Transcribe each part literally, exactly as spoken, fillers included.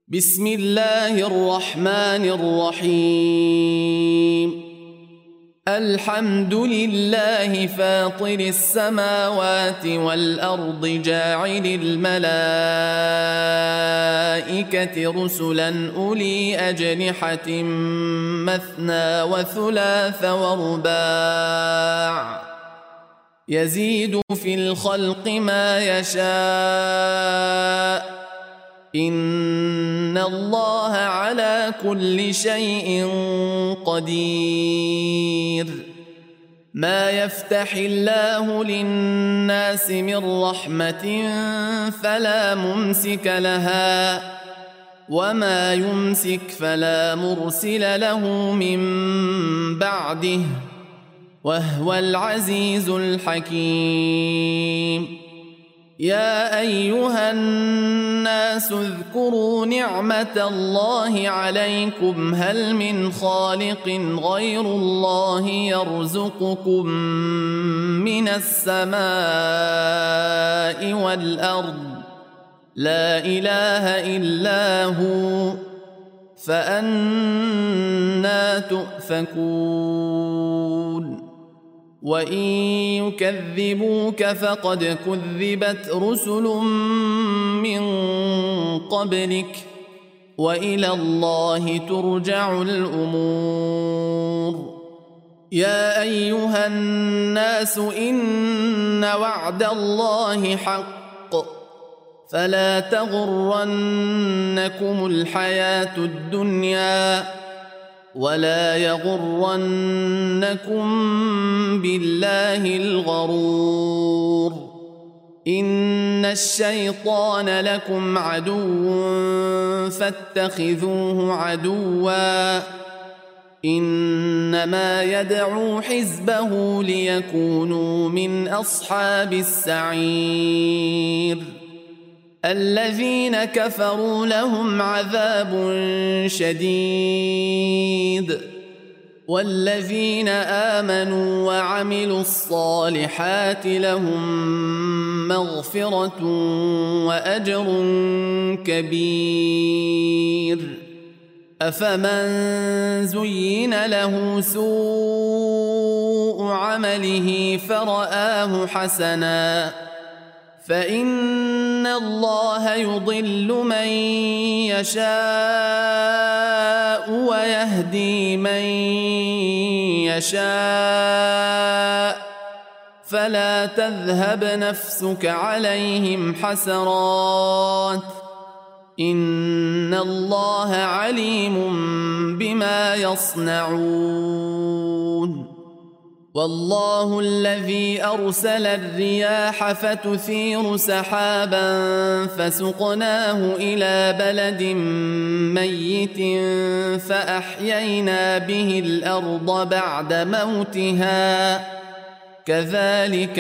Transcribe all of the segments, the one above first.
بسم الله الرحمن الرحيم الحمد لله فاطر السماوات والأرض جاعل الملائكة رسلا أولي أجنحة مثنى وثلاث ورباع يزيد في الخلق ما يشاء إن الله على كل شيء قدير ما يفتح الله للناس من رحمة فلا ممسك لها وما يمسك فلا مرسل له من بعده وهو العزيز الحكيم يا أيها الناس اذكروا نعمة الله عليكم هل من خالق غير الله يرزقكم من السماء والأرض لا إله إلا هو فأنى تؤفكون وإن يكذبوك فقد كذبت رسل من قبلك وإلى الله ترجع الأمور يا أيها الناس إن وعد الله حق فلا تغرنكم الحياة الدنيا ولا يغرنكم بالله الغرور إن الشيطان لكم عدو فاتخذوه عدوا إنما يدعو حزبه ليكونوا من أصحاب السعير الذين كفروا لهم عذاب شديد والذين آمنوا وعملوا الصالحات لهم مغفرة وأجر كبير أفمن زين له سوء عمله فرآه حسناً فإن الله يضل من يشاء ويهدي من يشاء فلا تذهب نفسك عليهم حسرات إن الله عليم بما يصنعون والله الذي أرسل الرياح فتثير سحابا فسقناه إلى بلد ميت فأحيينا به الأرض بعد موتها كذلك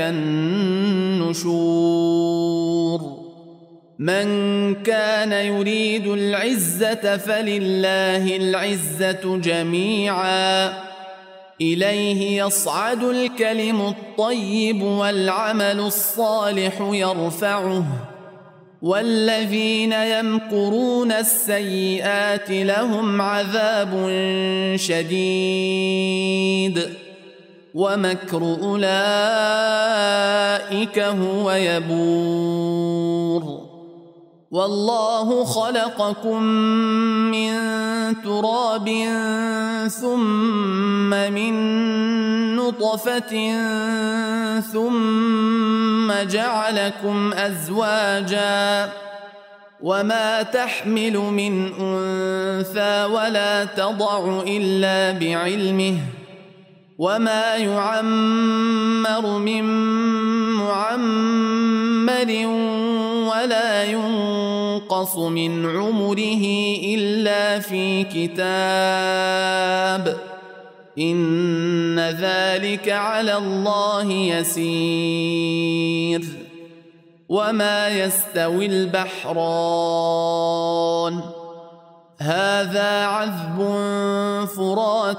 النشور من كان يريد العزة فلله العزة جميعا إليه يصعد الكلم الطيب والعمل الصالح يرفعه والذين يمكرون السيئات لهم عذاب شديد ومكر أولئك هو يبور والله خلقكم من تراب ثم من نطفة ثم جعلكم أزواجا وما تحمل من أنثى ولا تضع إلا بعلمه وما يعمر من معمر ولا ينقص من عمره إلا في كتاب إن ذلك على الله يسير وما يستوي البحران هذا عذب فرات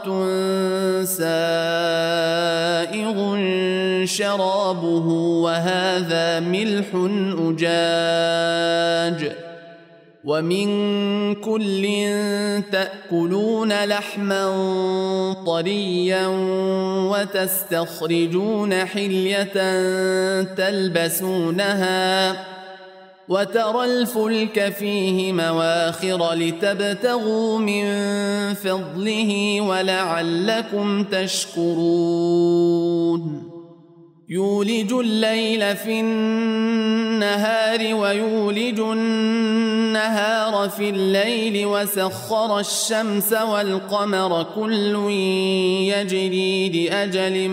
سائغ شرابه وهذا ملح أجاج ومن كل تأكلون لحما طريا وتستخرجون حلية تلبسونها وترى الفلك فيه مواخر لتبتغوا من فضله ولعلكم تشكرون يولج الليل في النهار ويولج النهار في الليل وسخر الشمس والقمر كل يجري لأجل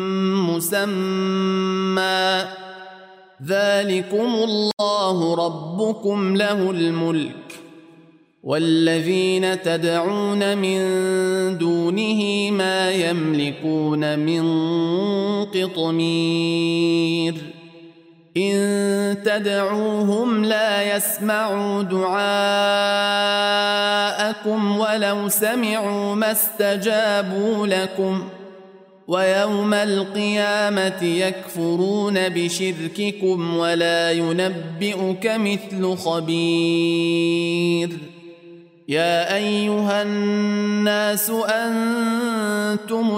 مسمى ذلكم الله ربكم له الملك والذين تدعون من دونه ما يملكون من قطمير إن تدعوهم لا يسمعوا دعاءكم ولو سمعوا ما استجابوا لكم ويوم القيامة يكفرون بشرككم ولا ينبئك مثل خبير يا أيها الناس أنتم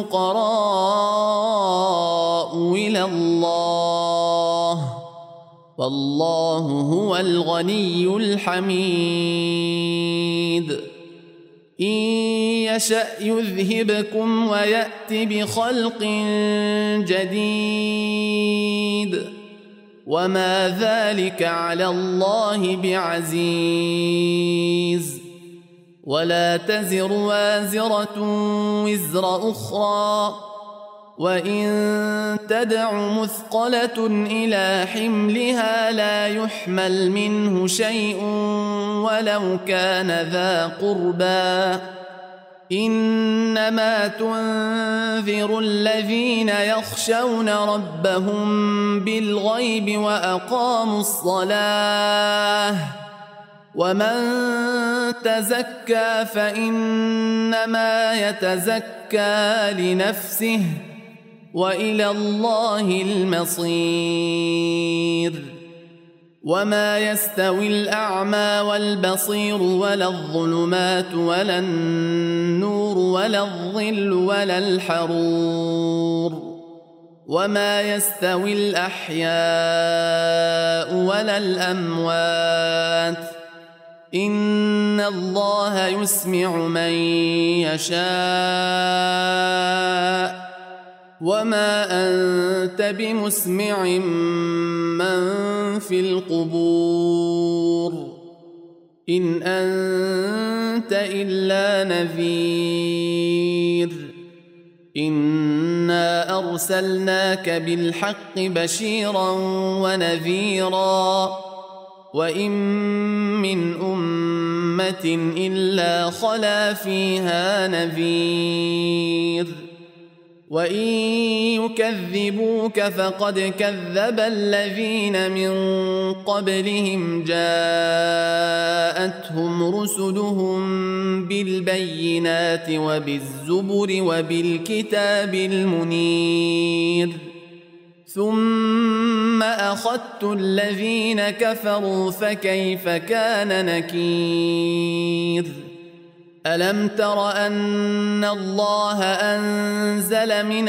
الفقراء إلى الله والله هو الغني الحميد إن يشأ يذهبكم ويأت بخلق جديد وما ذلك على الله بعزيز ولا تزر وازرة وزر أخرى وإن تدع مثقلة إلى حملها لا يحمل منه شيء ولو كان ذا قربى إنما تنذر الذين يخشون ربهم بالغيب وأقاموا الصلاة ومن تزكى فإنما يتزكى لنفسه وإلى الله المصير وما يستوي الأعمى والبصير ولا الظلمات ولا النور ولا الظل ولا الحرور وما يستوي الأحياء ولا الأموات إن الله يسمع من يشاء وما أنت بمسمع من في القبور إن أنت إلا نذير إنا أرسلناك بالحق بشيرا ونذيرا وإن من أمة إلا خلا فيها نذير وإن يكذبوك فقد كذب الذين من قبلهم جاءتهم رسلهم بالبينات وبالزبر وبالكتاب المنير ثم أخذت الذين كفروا فكيف كان نكير ألم تر أن الله أنزل من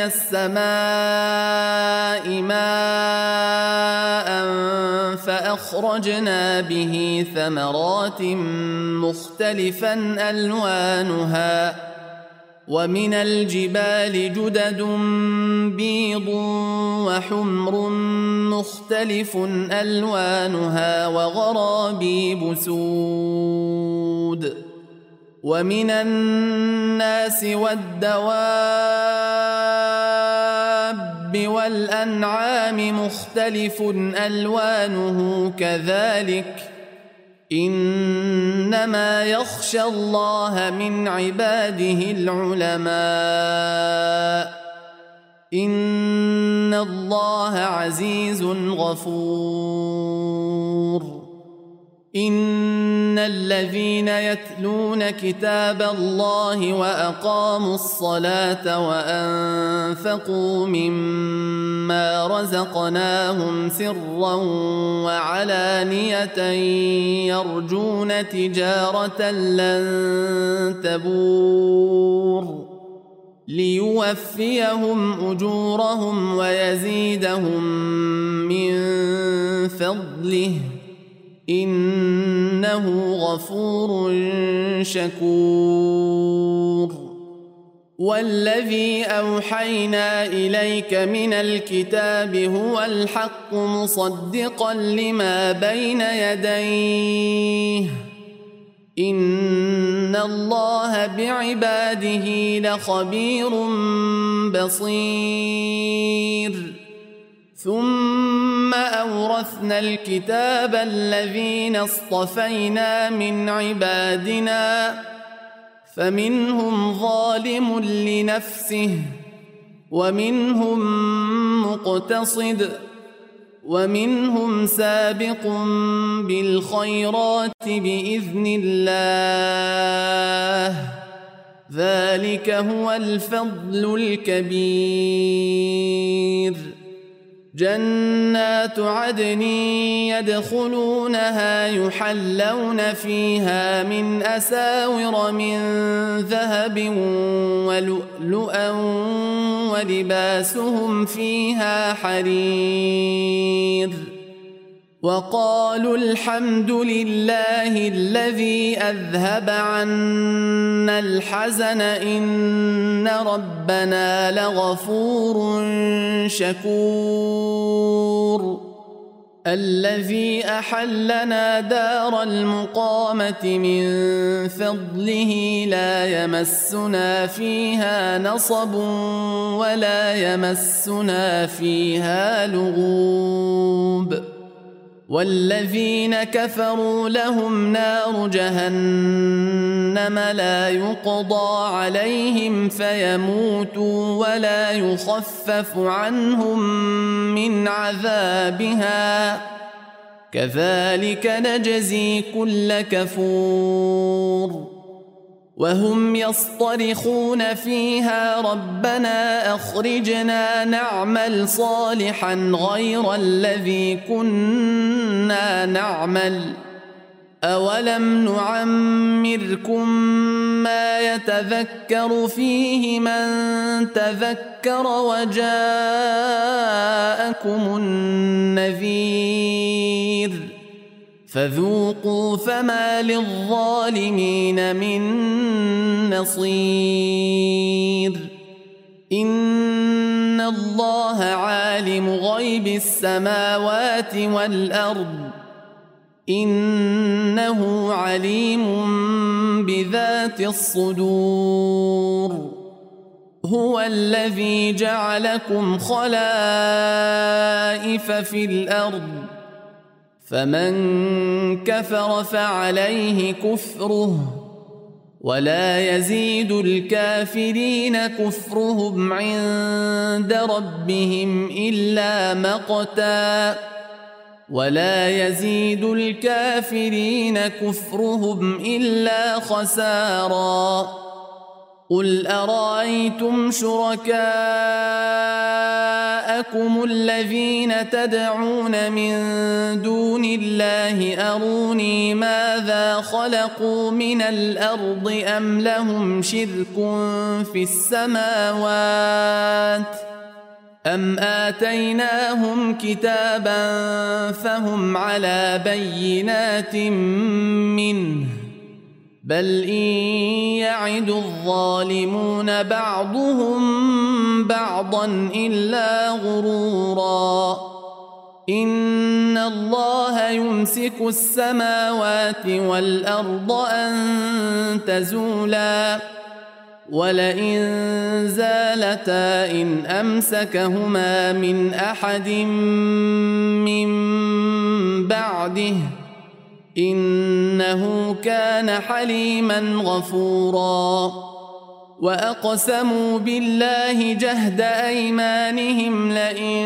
السماء ماء فأخرجنا به ثمرات مختلفا ألوانها ومن الجبال جدد بيض وحمر مختلف ألوانها وغرابيب سود ومن الناس والدواب والأنعام مختلف ألوانه كذلك إنما يخشى الله من عباده العلماء إن الله عزيز غفور إن الذين يتلون كتاب الله وأقاموا الصلاة وأنفقوا مما رزقناهم سرا وعلانية يرجون تجارة لن تبور ليوفيهم أجورهم ويزيدهم من فضله إنه غفور شكور والذي أوحينا إليك من الكتاب هو الحق مصدقا لما بين يديه إن الله بعباده لخبير بصير ثم أورثنا الكتاب الذين اصطفينا من عبادنا فمنهم ظالم لنفسه ومنهم مقتصد ومنهم سابق بالخيرات بإذن الله ذلك هو الفضل الكبير جنات عدن يدخلونها يحلون فيها من أساور من ذهب ولؤلؤا ولباسهم فيها حرير وقالوا الحمد لله الذي أذهب عنا الحزن إن ربنا لغفور شكور الذي أحلنا دار المقامة من فضله لا يمسنا فيها نصب ولا يمسنا فيها لغوب والذين كفروا لهم نار جهنم لا يقضى عليهم فيموتوا ولا يخفف عنهم من عذابها كذلك نجزي كل كفور وهم يصطرخون فيها ربنا أخرجنا نعمل صالحا غير الذي كنا نعمل أولم نعمركم ما يتذكر فيه من تذكر وجاءكم النذير فذوقوا فما للظالمين من نصير إن الله عالم غيب السماوات والأرض إنه عليم بذات الصدور هو الذي جعلكم خلائف في الأرض فمن كفر فعليه كفره ولا يزيد الكافرين كفرهم عند ربهم إلا مقتا ولا يزيد الكافرين كفرهم إلا خسارا قل أرأيتم شركاءكم الذين تدعون من دون الله أروني ماذا خلقوا من الأرض أم لهم شرك في السماوات أم آتيناهم كتابا فهم على بينات منه بل إن يعد الظالمون بعضهم بعضا إلا غرورا إن الله يمسك السماوات والأرض أن تزولا ولئن زالتا إن أمسكهما من أحد من بعده إنه كان حليما غفورا وأقسموا بالله جهد أيمانهم لئن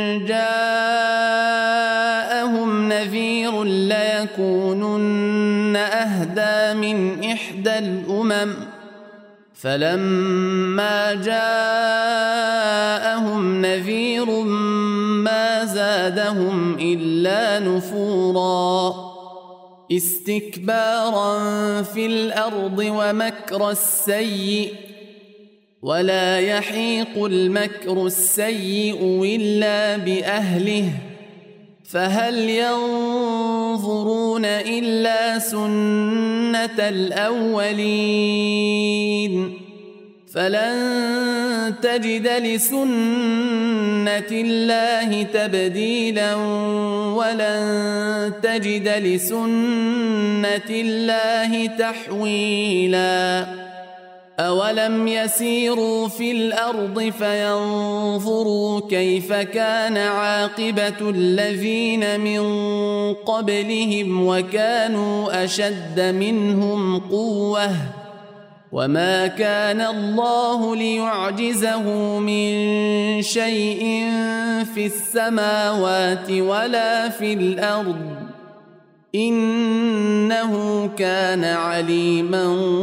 جاءهم نذير ليكونن أهدى من إحدى الأمم فلما جاءهم نذير ما زادهم إلا نفورا استكبارا في الأرض ومكر السيء ولا يحيق المكر السيء إلا بأهله فهل ينظرون إلا سنة الأولين فلن تجد لسنة الله تبديلا ولن تجد لسنة الله تحويلا أولم يسيروا في الأرض فينظروا كيف كان عاقبة الذين من قبلهم وكانوا أشد منهم قوة وما كان الله ليعجزه من شيء في السماوات ولا في الأرض إنه كان عليما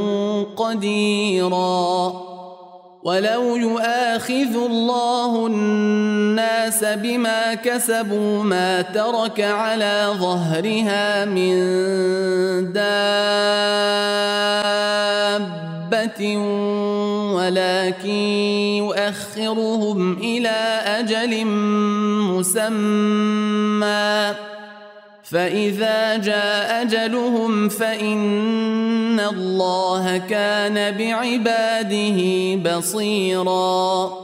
قديرا ولو يؤاخذ الله الناس بما كسبوا ما ترك على ظهرها من دابة ولكن يؤخرهم إلى أجل مسمى فإذا جاء أجلهم فإن الله كان بعباده بصيراً